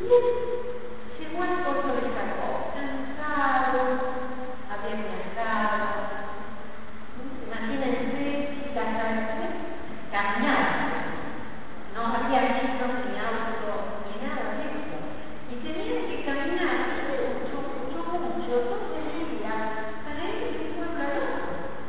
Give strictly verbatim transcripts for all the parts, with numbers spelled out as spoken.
Y él llegó al puerto de Jacob, cansado, había viajado. Imagínense la caminar. No había visto ni auto, ni nada de eso. Y tenían que caminar mucho, mucho, mucho, todo el día para ir de un pueblo al otro.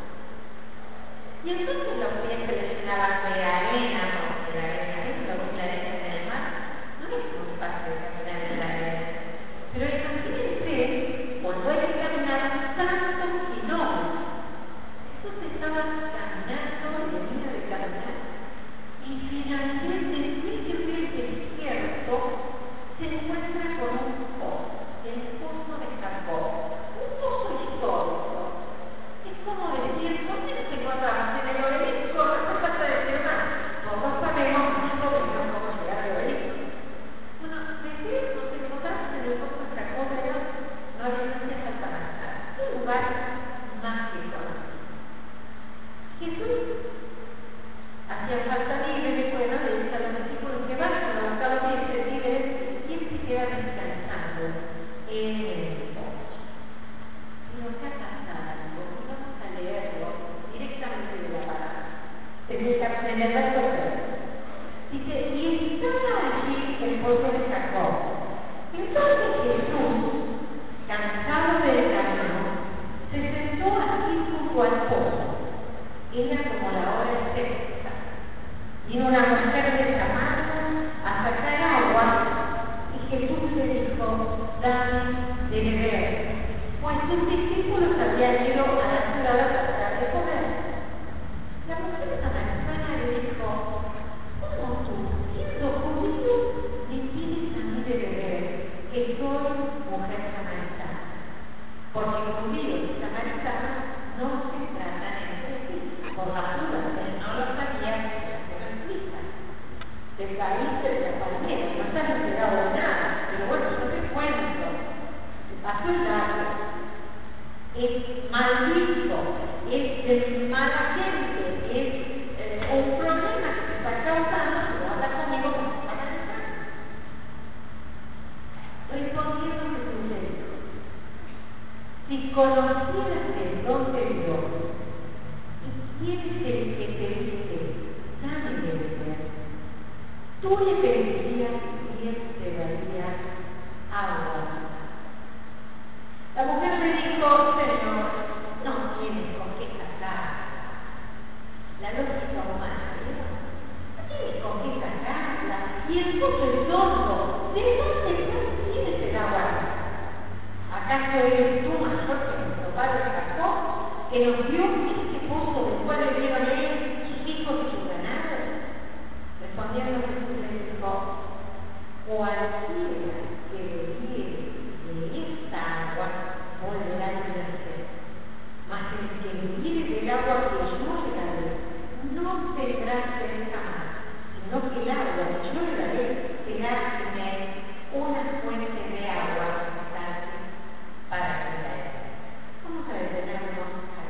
Y entonces los pies se les llenaban de arena, porque la arena es lo que la arena en el mar. No es muy fácil caminar en la arena. Pero imagínense, volver a caminar tantos kilómetros. Entonces estaban caminando, y venía de caminar. Y finalmente, en medio del desierto, se encuentra con un pozo, el pozo de Jacob, un pozo histórico. Es como decir, ¿por qué nos encontramos en el obelisco? No se falta decir más, todos sabemos mucho de cómo llegar al obelisco. Bueno, decir, nos encontramos en el pozo de Jacob, pero no hacía falta más nada. Un lugar mágico. Jesús hacía falta víveres, bueno, le dice a los discípulos que vayan a buscar los víveres y él se queda descansando en el pozo. Pero acá pasa algo, y vamos a leerlo directamente de la palabra. En el verso tres. Dice, y estaba allí el pozo de Jacob. Entonces Jesús, cansado del camino, se sentó así junto al pozo. Era como la hora sexta. Vino una mujer de Samaria a sacar agua y Jesús le dijo, dame de beber, pues sus discípulos habían ido a la ciudad a tratar de comer. La mujer samaritana le dijo, ¿cómo tú, siendo judío, me pides a mí de beber, que soy mujer samaritana? Porque judíos y samaritanos no se tratan entre sí, por las dudas, él no lo sabía, te caíste de la palmera, no estás enterado de nada, pero bueno, yo te cuento, te pasó el dato, es maldito, es de mala gente, es eh, un problema que te está causando, pero habla conmigo como si fuera de nada. Respondiendo Jesús le dijo, si conocieras el don de Dios, y quién es el que te dice, dame de beber, tú le pedirías y él te daría agua. La mujer le dijo, Señor, no tienes con qué casar. La lógica humana, ¿no? No tienes con qué casarla. Y el pozo es hondo. ¿De dónde tienes el agua? ¿Acaso eres tú mayor que nuestro padre Jacob, que nos dio este pozo del cual le dieron él, sus hijos y sus ganados? Respondiendo Jesús le dijo, cualquiera que bebiere de esta agua volverá a tener sed, mas el que bebiere del agua que yo le daré no tendrá sed jamás, sino que el agua que yo le daré será en él una fuente de agua constante para la vida. Vamos a detenernos ahí,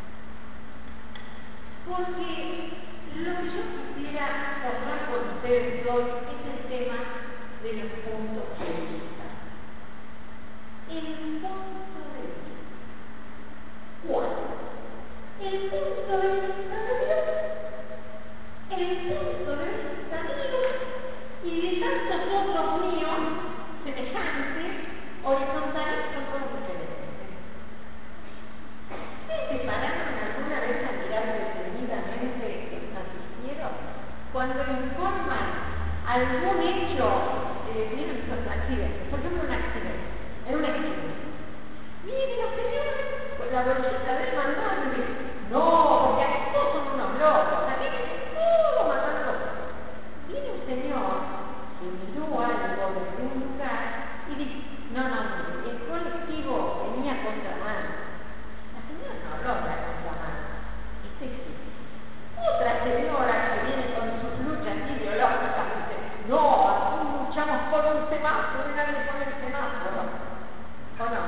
porque lo que yo quisiera hablar con ustedes hoy es el tema de los puntos de vista. El punto de vista. ¿Cuál? El punto de vista de Dios. El punto de vista mío y de tantos otros míos, semejantes, horizontales, son todos diferentes. ¿Ustedes se pararon alguna vez a mirar detenidamente el noticiero? Cuando informan algún hecho, eh, miren los accidentes, por ejemplo un accidente, en un accidente. Miren los señores, con la bolsita del mandado, y no, porque aquí todos son unos locos, a mí todo matan cosas. Viene un señor que miró algo desde un lugar y dice, no, no, no, el colectivo tenía contramano. La señora no habló de la contramano, este sí. Otra señora que viene con sus luchas ideológicas dice, no, aquí luchamos por un semáforo, nadie pone el semáforo. ¿O no?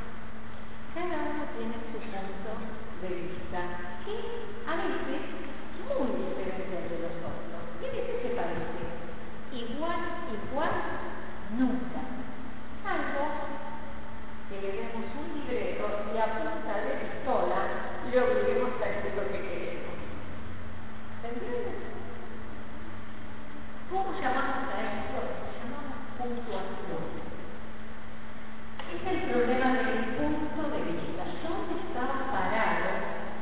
Cada uno tiene su punto de vista que a veces nunca. Salvo que le demos un libreto y a punta de pistola le obliguemos a decir lo que queremos. ¿Se entiende? ¿Cómo llamamos a esto? Llamamos puntuación. Es el problema del punto de vista. ¿Dónde está parado?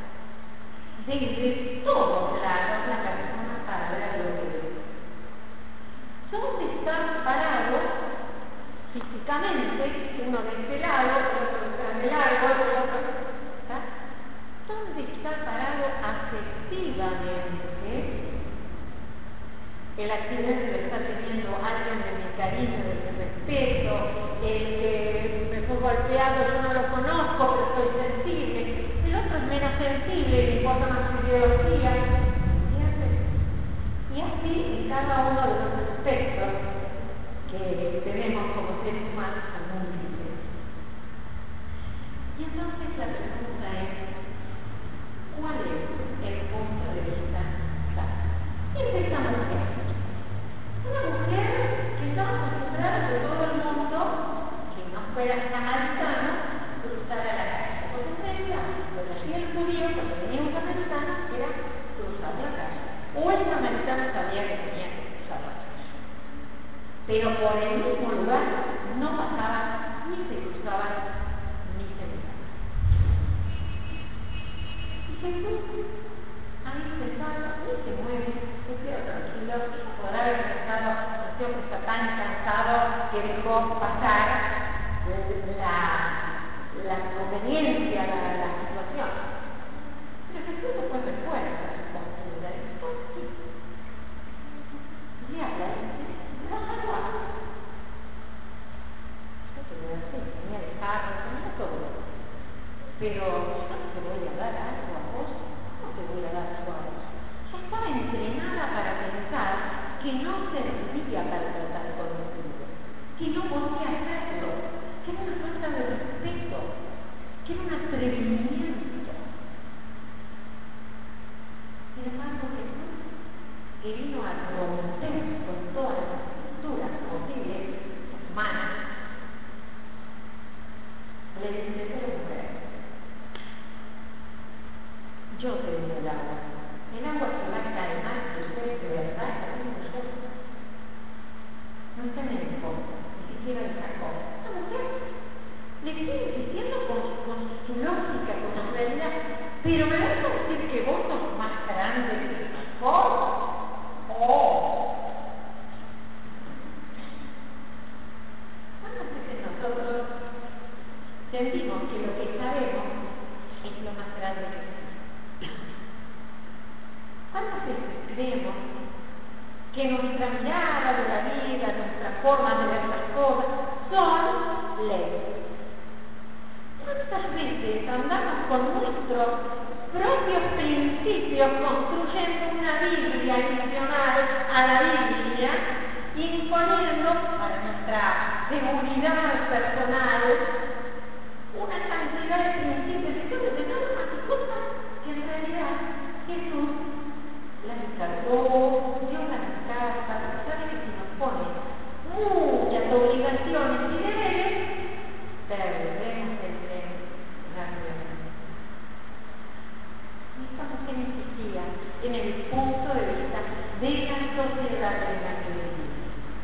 Desde todos lados la persona para ver lo que ve. ¿Dónde está parado físicamente? Uno de este lado, el otro detrás del árbol, el otro. ¿Está? ¿Dónde está parado afectivamente? El accidente lo está teniendo alguien de mi cariño, de mi respeto, el que me fue golpeado, yo no lo conozco, pero estoy sensible. El otro es menos sensible, le importa más su ideología. Y así en cada uno de los aspectos que tenemos como seres humanos son múltiples. Y entonces la pregunta es, ¿cuál es el punto de vista exacto? ¿Quién es esta mujer? Una mujer que estaba acostumbrada a que todo el mundo, que no fuera samaritano, cruzara la calle. Porque en realidad, lo que hacía el judío cuando venía un samaritano era cruzar la calle. O el samaritano sabía que tenía que cruzar la calle. Pero por el mismo lugar no pasaban, ni se cruzaban, ni se miraban. Y Jesús ahí sentado, ni se mueve, se queda tranquilo, podrá haber pensado, no sé, que está tan cansado que dejó pasar la, la conveniencia, la, la situación. Pero Jesús después recuerda su postura, y después sí. Y habla, y dice, no salva. Yo te voy a decir, tenía el carro, tenía todo. Pero yo no te voy a dar algo a vos, no te voy a dar algo a vos. Yo estaba entrenada para pensar que no servía para tratar contigo, que no podía hacerlo, que era una falta de respeto, que era un atrevimiento. Sin embargo, Jesús, que vino a romper con todas las estructuras posibles, humanas, le dice a la mujer, yo te doy el agua. El agua que va a calmar tu sed de verdad, la tengo yo. No está en el fondo, ni siquiera en Jacob. La mujer le sigue insistiendo con, con su lógica, con su realidad. Pero me vas a decir que vos sos más grande que Jacob. Oh. ¿Cuántas veces nosotros sentimos que lo que sabemos es lo más grande que existe? ¿Cuántas veces creemos que nuestra mirada de la vida, nuestra forma de ver las cosas, son leyes? ¿Cuántas veces andamos con nuestros propios principios construyendo una Biblia adicional a la Biblia, imponiendo para nuestra seguridad personal una cantidad de principios y cosas de normas y cosas que en realidad Jesús la descargó, dio una descarga, porque sabe que si nos pone muchas obligaciones y deberes, perdemos el tren rápidamente. Y estamos en insistía en el punto de vista de la sociedad en la que vivimos.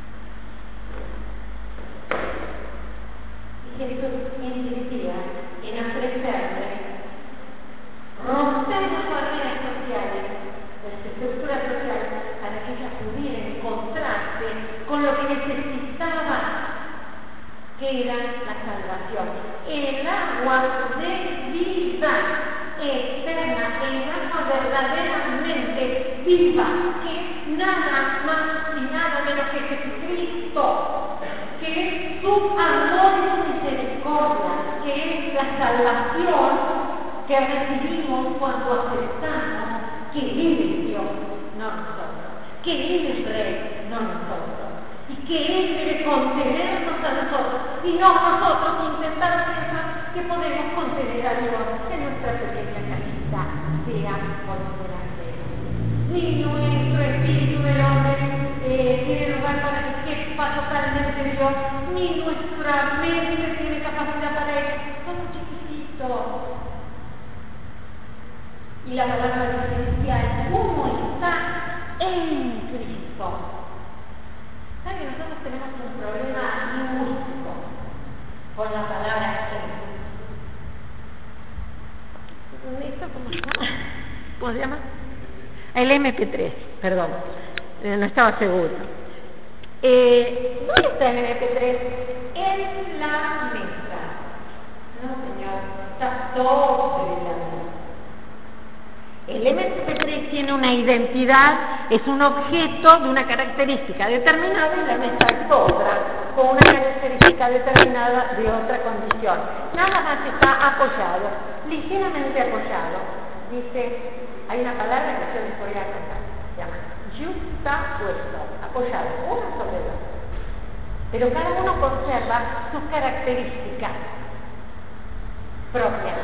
Y Jesús insistía en ofrecerle romper las barreras sociales, las estructuras sociales, para que ella pudiera encontrarse con lo que necesitaba, que era la salvación. El agua de vida eterna, el agua verdaderamente viva, que es nada más y nada menos que Jesucristo, que es su amor y su misericordia, que es la salvación que recibimos cuando aceptamos que Él es Dios, no nosotros, que Él es Rey, no nosotros, y que Él debe contenernos a nosotros, y no nosotros intentar pensar que podemos contener a Dios en nuestra pequeña casita, sea por delante. Ni nuestro espíritu del hombre eh, tiene lugar para que quepa totalmente Dios, ni nuestra mente tiene capacidad para eso. Somos chiquititos. Y la palabra diferencia es cómo está en Cristo. ¿Saben que nosotros tenemos un problema lingüístico con la palabra en? ¿Esto cómo se llama? ¿Cómo se llama? El eme pe tres, perdón, eh, no estaba seguro. Eh, ¿Dónde está el eme pe tres? En la mesa. No, señor, está sobre la mesa. El eme pe tres tiene una identidad, es un objeto de una característica determinada y la mesa es otra, con una característica determinada de otra condición. Nada más está apoyado, ligeramente apoyado. Dice, hay una palabra que yo les voy a contar, se llama justapuesto, apoyado, uno sobre el otro. Pero cada uno conserva sus características propias.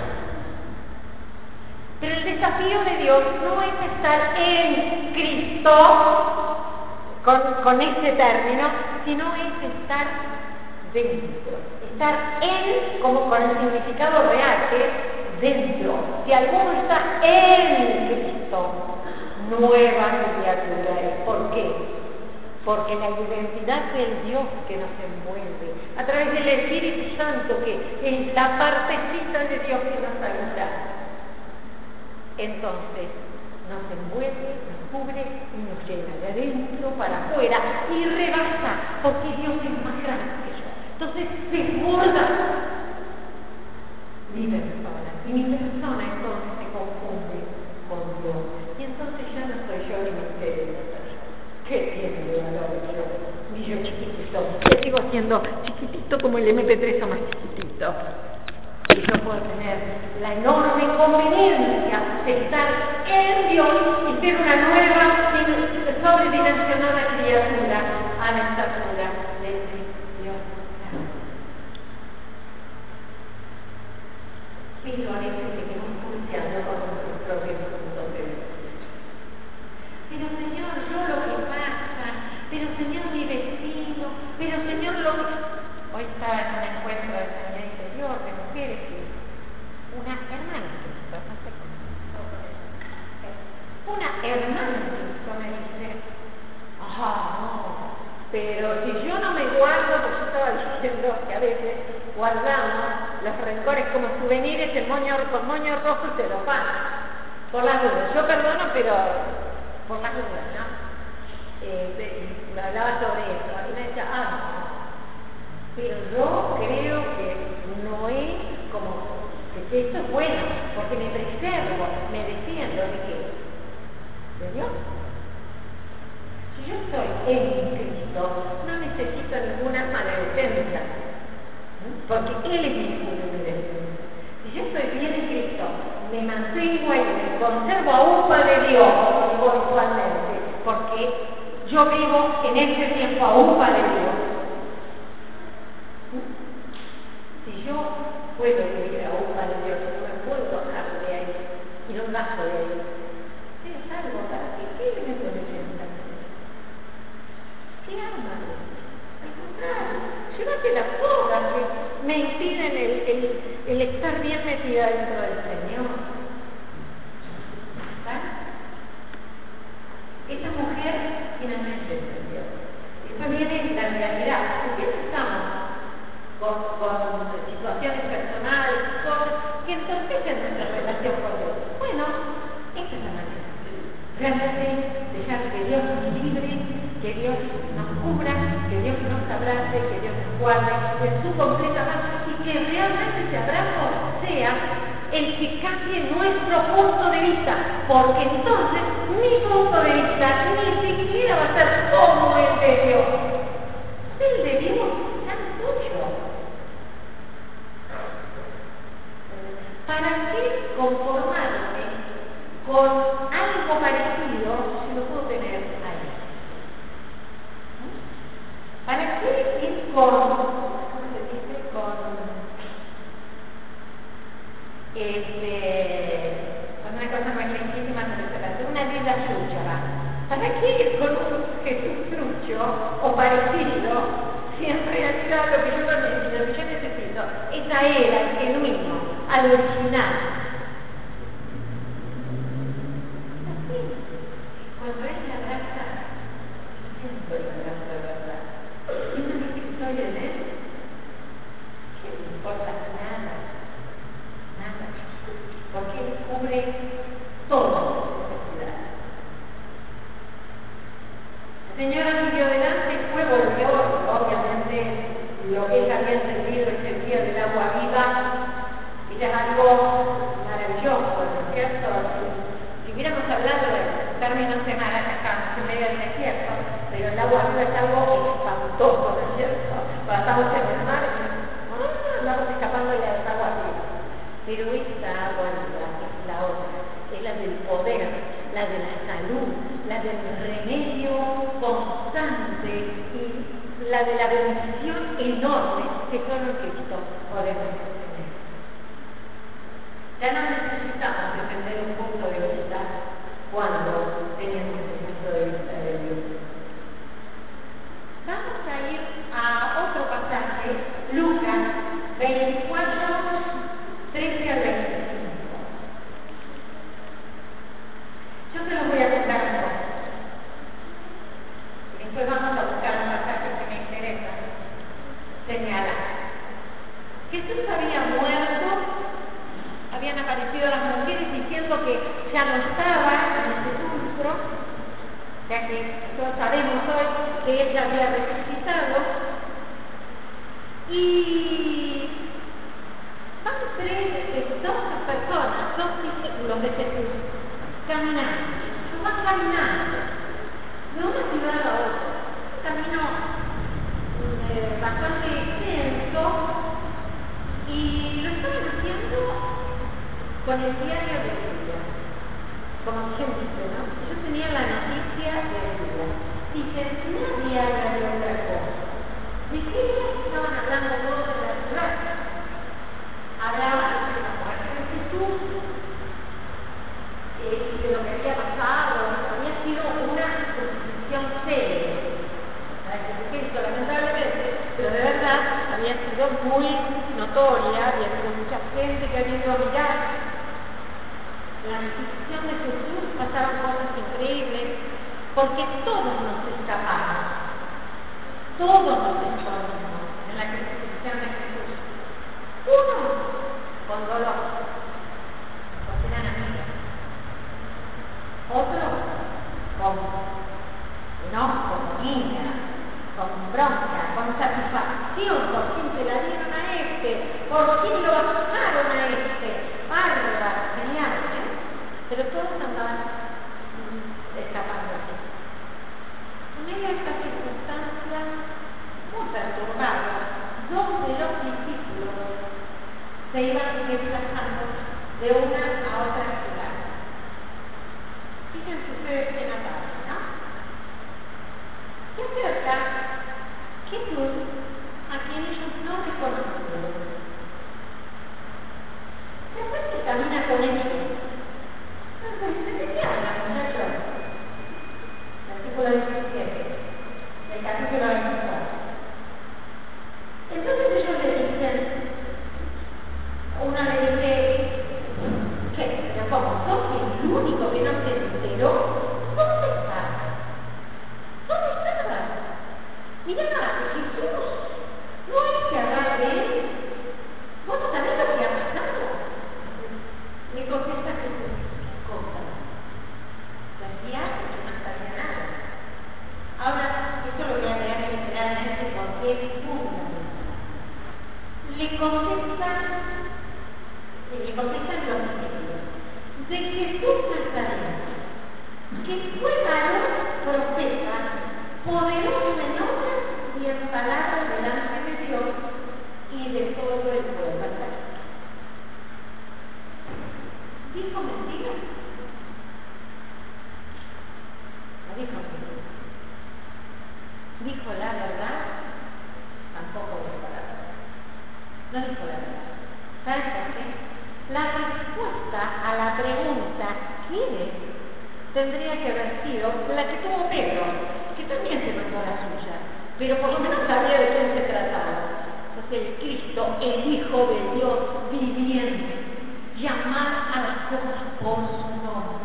Pero el desafío de Dios no es estar en Cristo con, con ese término, sino es estar dentro. Estar en, como con el significado real, que es dentro. Si alguno está en Cristo, nueva criatura es. ¿Por qué? Porque la identidad del Dios que nos envuelve, a través del Espíritu Santo, que es la partecita de Dios que nos habita, entonces nos envuelve, nos cubre y nos llena de adentro para afuera y rebasa, porque Dios es más grande que yo. Entonces desborda mi persona, y mi persona entonces se confunde con Dios. Y entonces ya no soy yo ni mi cerebro. ¿Qué tiene de valor yo? Ni yo chiquitito. Yo sigo siendo chiquitito como el eme pe tres o más chiquitito. Y yo puedo tener la enorme conveniencia de estar en Dios y ser una nueva, sobredimensionada criatura a la estatura de Dios. Pero a veces seguimos pulseando con nuestros propios puntos de vista. Pero Señor, yo lo que pasa, pero Señor, mi vecino, pero Señor, lo que... Hoy estaba en un encuentro de sanidad interior de mujeres y una hermana Cristo, no sé cómo, una hermana Cristo me dice, ajá, no, pero si yo no me guardo, pues yo estaba diciendo que a veces guardamos los rencores como souvenirs, el moño con moño rojo se lo pasa, por las dudas. Yo perdono, pero por las dudas, ¿no? Eh, me hablaba sobre eso y me decía, ah, no. Pero yo creo que no es como que esto es bueno, porque me preservo, me defiendo de qué, de Dios. Si yo estoy en Cristo, no necesito ninguna arma de defensa, ¿sí? Porque Él es mi escudo de defensa. Si yo estoy bien en Cristo, me mantengo ahí, me conservo aún de Dios igualmente, porque yo vivo en este tiempo aún para Dios. Si yo puedo vivir aún para Dios, no me puedo bajar de ahí y no bajo de ahí, ¿qué es algo para qué? ¿Qué me puede defender? ¿Qué arma? Al contrario, llévate las cosas que me impiden el, el, el estar bien metida dentro del Señor. ¿Vale? Esta mujer finalmente entendió. Después viene la realidad. ¿Por qué estamos Con, con situaciones personales, cosas que entorpecen nuestra relación con Dios? Bueno, esta es la manera. Realmente dejar que Dios nos libre, que Dios nos cubra, que Dios nos abrace, que Dios nos guarde en su completa paz y que realmente ese abrazo sea el que cambie nuestro punto de vista, porque entonces mi punto de vista ni siquiera va a ser como el de Dios. El de Dios es tuyo. ¿Para qué conformarme con algo parecido si lo puedo tener ahí? ¿Para qué ir con, ¿cómo se dice? Con, este, con una cosa más legítima, una vida suya? ¿Para qué ir con un Jesús trucho o parecido si en realidad lo que yo, lo que yo necesito es a él, al genuino, al original. Así, cuando él me abraza, siento el abrazo de verdad. Siento que estoy en él, que no me importa nada, nada, porque él cubre todas las necesidades. La señora siguió adelante, fue volvió, obviamente lo que ella había entendido ese día del agua viva, ella es algo maravilloso, ¿no es cierto? Si, si hubiéramos hablado de términos semanas acá, en medio del desierto, pero el agua viva es algo espantoso, ¿no es cierto? Cuando estamos en el mar, ¡ah! Andamos escapando de las aguas vivas. Pero esta agua viva es la otra, es la del poder, la de la salud, la del remedio constante y la de la bendición enorme que solo en Cristo podemos tener. Ya no necesitamos defender un punto de vista cuando tenemos el punto de vista de Dios. Vamos a ir a otro pasaje, Lucas veinticuatro, trece al veinticinco. Yo se los voy a contar un poco. Después vamos a buscar un pasaje que me interesa señalar. Jesús había muerto, habían aparecido las mujeres diciendo que ya no estaba en el sepulcro, ya que todos sabemos hoy que él ya había resucitado, y van tres, dos personas, dos discípulos de Jesús, caminando, van caminando de una ciudad a otra, un camino eh, bastante extenso, y lo estaban haciendo con el diario de día, como quien dice, ¿no? Yo tenía la noticia del día, dice, nadie habla de otra cosa. ¿De qué estaban hablando todos de la ciudad? Hablaban de la muerte de Jesús, eh, y de lo que había pasado, había sido una exposición seria. La de Jesucristo, lamentablemente, pero de verdad había sido muy notoria, había habido mucha gente que había ido a mirar. La institución de Jesús pasaron cosas increíbles, porque todos nos escapamos, todos nos escondimos en la crucifixión de Jesús. Uno con dolor, porque eran amigos. Otro con enojo, con ira, con bronca, con satisfacción, por fin se la dieron a este, por fin lo bajaron a este. Bárbara, genial, ¿eh? Pero todos andaban mm, escapando así. En medio de esta circunstancia muy perturbada, dos de los discípulos se iban desplazando de una a otra ciudad. Fíjense ustedes qué notable, ¿no? Se acerca Jesús a quien ellos no reconocieron. Después se camina con ellos. Entonces, ¿de qué habla, muchachos? Versículo diecisiete, del capítulo veinticuatro. Entonces ellos le dicen, uno le dice, ¿qué? ¿Pero cómo? ¿Sos el único que no se enteró? ¿Dónde estás? ¿Dónde estabas? Mirá, Jesús, ¿no hay que hablar de él? ¿Vos no sabés lo que ha pasado? Le contesta Jesús, ¿qué cosa? Se hacía que no sabía nada. Ahora, esto lo voy a leer literalmente porque es fundamental. Le contestan, le contestan los discípulos, de Jesús Nazareno, que fue varón profeta, poderoso en obras y en palabras delante de Dios y de todo el pueblo. ¿Dijo mentiras? No dijo mentiras. ¿Dijo la verdad? Tampoco dijo la verdad. No dijo la verdad. ¿Sabes por qué? La respuesta a la pregunta ¿quién es? Tendría que haber sido la que tuvo Pedro, que también se mandó la suya. pero por lo menos sabía de quién se trataba. Entonces el Cristo, el Hijo de Dios viviente, llamar a las cosas por su nombre.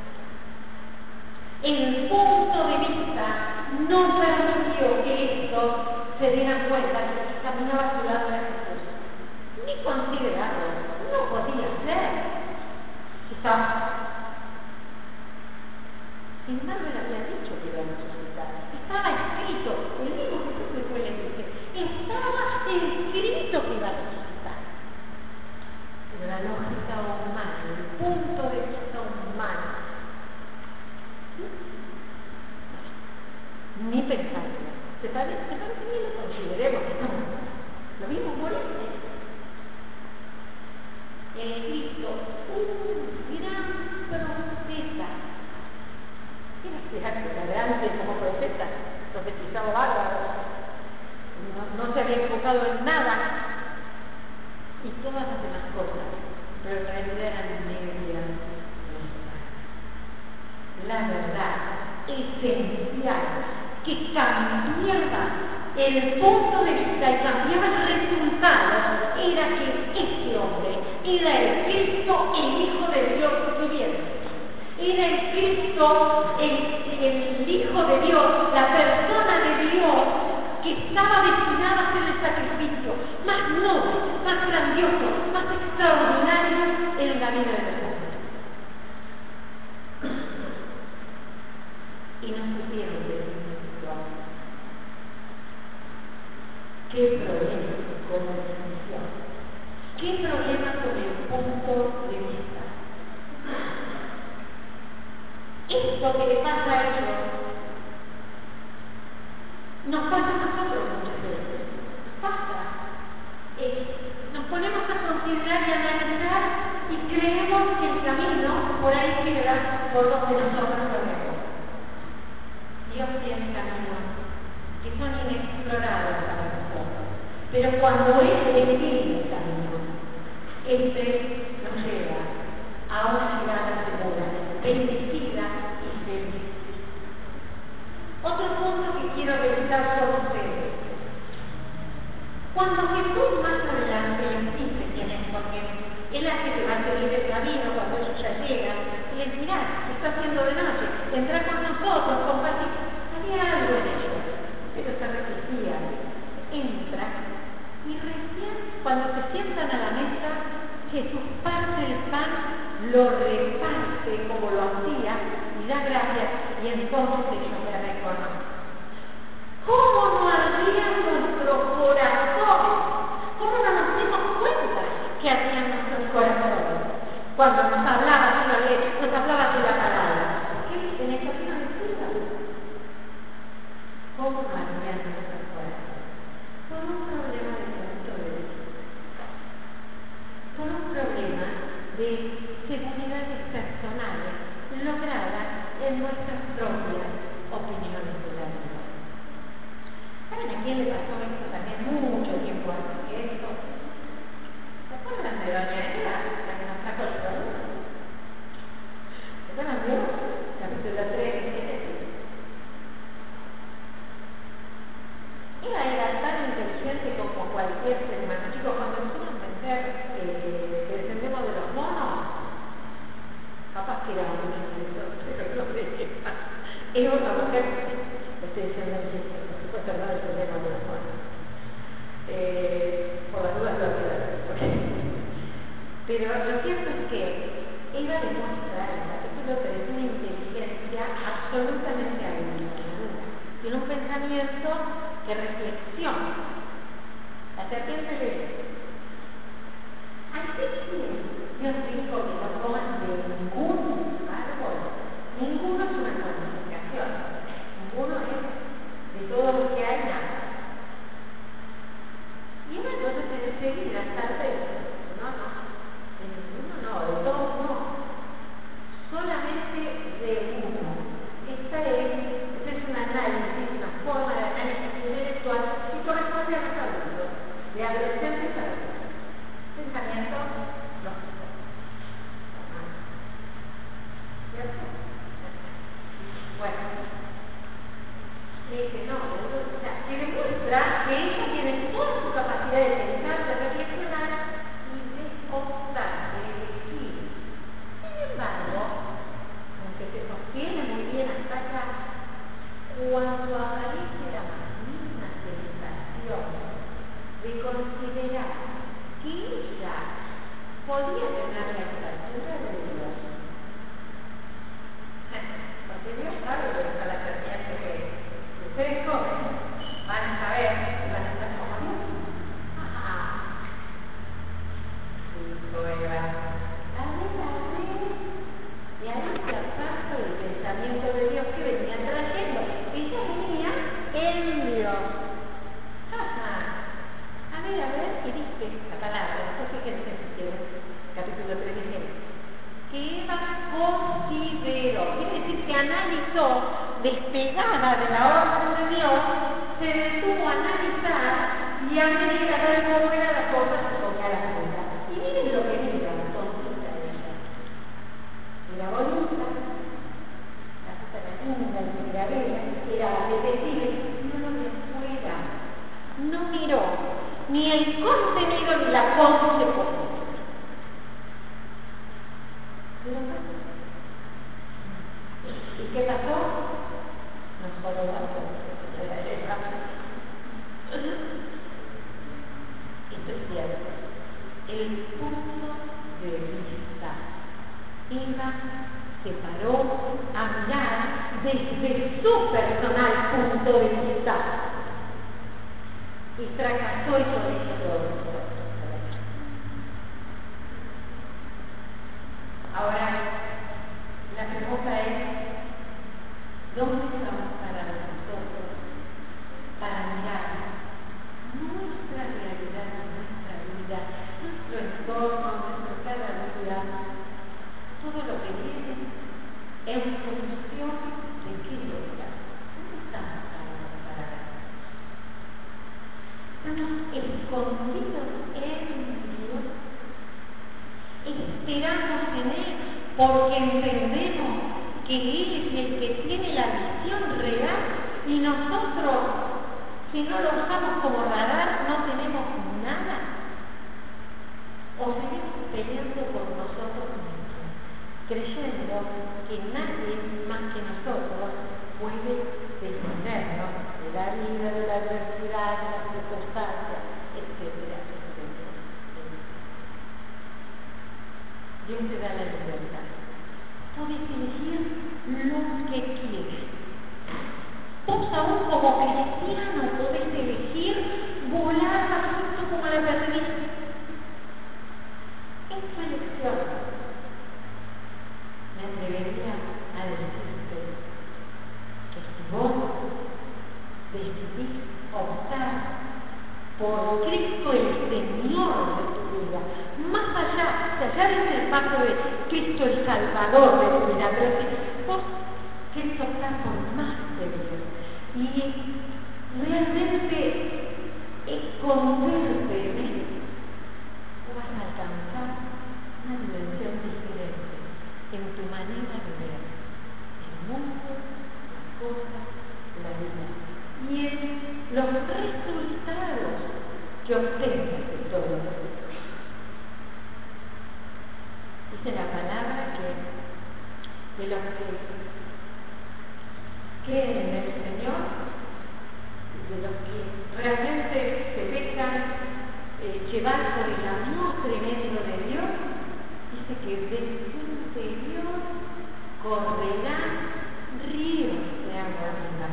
El punto de vista no permitió que estos se dieran cuenta que caminaba a su lado de Jesús, ni considerarlo, no podía ser. Quizás, sin embargo, él había dicho que iba a resucitar. Estaba escrito, el mismo Jesús después le dice, estaba escrito que iba a resucitar. Pero la lógica humana, el punto de vista humano, ni pensarlo. ¿Se parece? ¿Se parece? Ni lo consideremos, no. Lo vimos morir. El Cristo, un gran profeta. ¿Quién esperar que adelante como profeta? Profetizaba bárbaro. No, no se había equivocado en nada. Y todas las demás cosas. Pero en realidad eran medias. La verdad esencial que cambiaba el punto de vista y cambiaba el resultado era que este hombre era el Cristo, el Hijo de Dios viviente. Era el Cristo, el, el Hijo de Dios, la persona de Dios que estaba destinada a ser el sacrificio más noble, más grandioso, más extraordinario en la vida de los hombres. Y no supieron de sí mismos. ¿Qué problema con la definición? ¿Qué problema con el punto de vista? Esto que le pasa a ellos nos pasa a nosotros muchas veces. Pasa. Eh, nos ponemos a considerar y analizar y creemos que el camino por ahí queda por donde nosotros lo vemos. Dios tiene caminos que son inexplorados para nosotros, pero cuando Él define el camino, este nos lleva a una llegada segura, bendecida y feliz. Otro punto que quiero revisar con ustedes. Cuando Jesús más adelante les dice quién es, porque Él hace que va a seguir el camino cuando ellos ya llegan, y les dirá, se está haciendo de noche, vendrá con nosotros, compartir. Había algo en ellos, pero se resistía. Entra, y recién cuando se sientan a la mesa, Jesús parte el pan, lo reparte como lo hacía, y da gracias, y entonces ellos le reconocen. ¿Cómo no ardía nuestro corazón? ¿Cómo no nos dimos cuenta que ardían nuestros corazones? Cuando nos hablaba, nos hablaba de la palabra. ¿Qué dicen estos? No necesitan. ¿Cómo no ardían nuestros corazones? Con un problema de punto de vista. Con un problema de seguridades personales logradas en nuestras propias opiniones de la vida. ¿Saben a quién le pasó esto también mucho tiempo antes que esto? ¿Se acuerdan de doña Eva, la que nos trajo el producto? ¿Se acuerdan de ella? Capítulo tres, Génesis. Ella era tan inteligente como cualquier ser humano. Chicos, cuando nosotros pensar eh, que descendemos de los monos, capaz que era muy inteligente, pero no de Eva. Eva, una mujer, estoy diciendo el chiste, por supuesto no descendemos de los monos. Eh, por las dudas lo voy a hacer. Pero lo cierto es que ella demuestra en el capítulo tres una inteligencia absolutamente habilidosa. Tiene un pensamiento que reflexiona. La serpiente le dice: así que Dios dijo que no coman de ningún árbol. Ninguno es una cuantificación. Ninguno es de todo lo que hay nada. Y uno entonces tiene que seguir hasta el no, no, de ninguno no, de todos no, solamente de uno. Esta es, este es un análisis, una forma de análisis intelectual que corresponde a los adultos, de adolescentes a adultos. Pensamiento lógico. ¿Cierto? Bueno, le dice, no, que ella tiene toda su capacidad de pensar, de reflexionar y de optar, de elegir. Sin embargo, aunque se sostiene muy bien hasta acá, cuando aparece la maligna tentación de considerar que ella podía tener la estatura de Dios, porque Dios sabe que está la eternidad que ustedes jóvenes van a saber que van a estar como Dios. Ajá. Dijo Eva, a ver, a ver. Y ahí se aparta del pensamiento de Dios que venía trayendo. Ella venía en Dios. Ajá. A ver, a ver, y dice esta palabra, después fíjense si quieren, capítulo tres dice, que Eva consideró, quiere decir que analizó, despegada de la orden de Dios, se detuvo a analizar y a medir a ver cómo era la cosa que ponía la cuenta. Y miren lo que mira, tontita de ella. Era bonita, la cosa era linda, la miradera, era apetecible, no lo de afuera. No miró ni el contenido ni la consecuencia. ¿Y qué pasó? Nos jorobamos. Esto es cierto. El punto de vista. Eva se paró a mirar desde su personal punto de vista. Y fracasó y con eso todo. Ahora, la pregunta es, ¿dónde estamos parados nosotros para mirar nuestra realidad, nuestra vida, nuestro entorno, nuestro cada día, todo lo que viene en función de qué lugar? ¿Dónde estamos parados para ver? Estamos escondidos en Dios. Esperamos en Él porque entendemos que Él es el que tiene la visión real y nosotros, si no lo usamos como radar, no tenemos nada. O seguimos peleando por nosotros mismos, creyendo que nadie más que nosotros puede defendernos de la vida, de la adversidad, de las circunstancias, etcétera, etcétera. Dios te da la libertad. Puedes elegir lo que quieres. Vos aún como cristiano podés elegir volar bajito como la perdiz. Es tu elección. Me atrevería a decirte que si vos decidís optar por Cristo el Señor de tu vida, más allá, allá dice el paso de Cristo el Salvador de tu vida, pero si vos querés optar por más de Dios y realmente esconderte en Él, tú vas a alcanzar una dimensión diferente en tu manera de ver el mundo, las cosas, la vida y en los resultados que obtengas de todo esto. Dice la palabra que de los que creen en el Señor, de los que realmente se dejan eh, llevar por el amor tremendo de Dios, dice que de su interior correrán ríos de agua viva.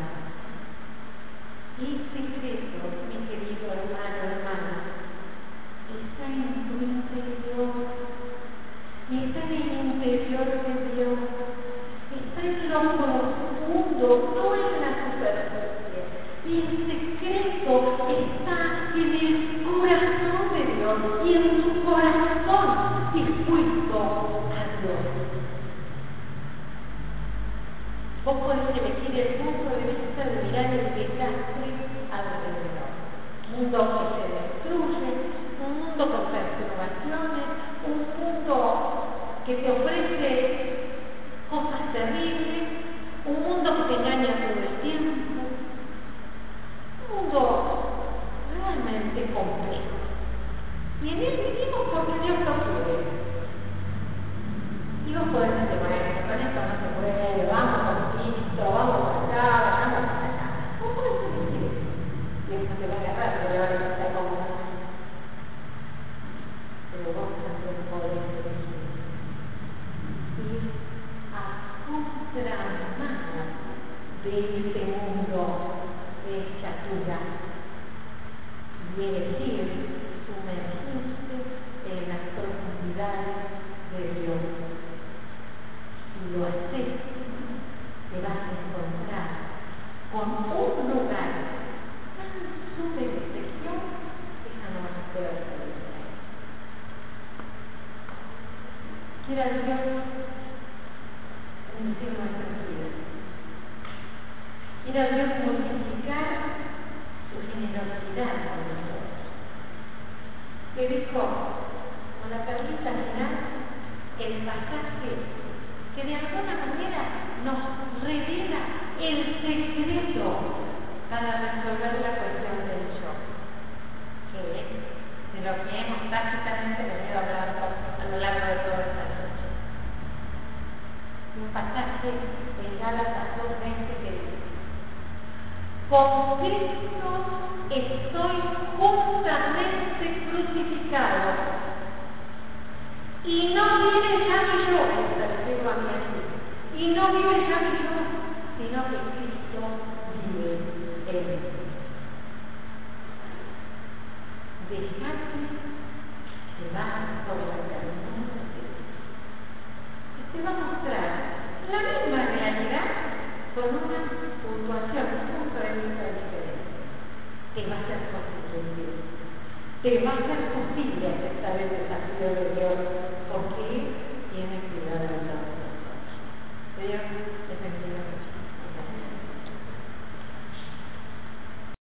Y secreto, mi querido hermano, hermana, está en tu interior. Y está en el interior de Dios, está en lo profundo, no en la superficie. Y el secreto está en el corazón de Dios y en tu corazón dispuesto a Dios. Vos podés elegir el punto de vista de mirar el desastre alrededor. Un mundo que se destruye, un mundo con perturbaciones, un mundo que te ofrece cosas terribles, un mundo que te engaña todo el tiempo, un mundo Y en él vivimos porque Dios lo quiere. Y vos podés decir, bueno, con esto no se puede, vamos con Cristo, vamos para acá, vamos para allá. Vos podés decir, Dios no te va a agarrar, te va a levantar como una. Pero vos también podés decir, ir a contramano de este mundo de estatura y elegir sumergirse en las profundidades de Dios. Si lo haces, te vas a encontrar con un lugar tan súper especial que ya no vas a poder salir. Quiera Dios bendecir nuestras vidas. Quiera Dios multiplicar su generosidad con nosotros. Que dijo con la perlita final el pasaje que de alguna manera nos revela el secreto para resolver la cuestión del yo, que es de lo que hemos tácitamente venido hablando a lo largo de toda esta noche. Un pasaje en Gálatas dos veinte que dice: con Cristo estoy juntamente crucificado, y no vive ya mi yo, tercero a mí así, y no vive ya mi yo, sino que Cristo vive en mí. Dejate llevar por la eternidad de Dios. Te va a mostrar la misma realidad con una puntuación, un punto de vista diferente. Te va a ser constitutivo. Te va a ser posible aceptar el desafío de Dios, porque Él tiene cuidado de nosotros. Dios,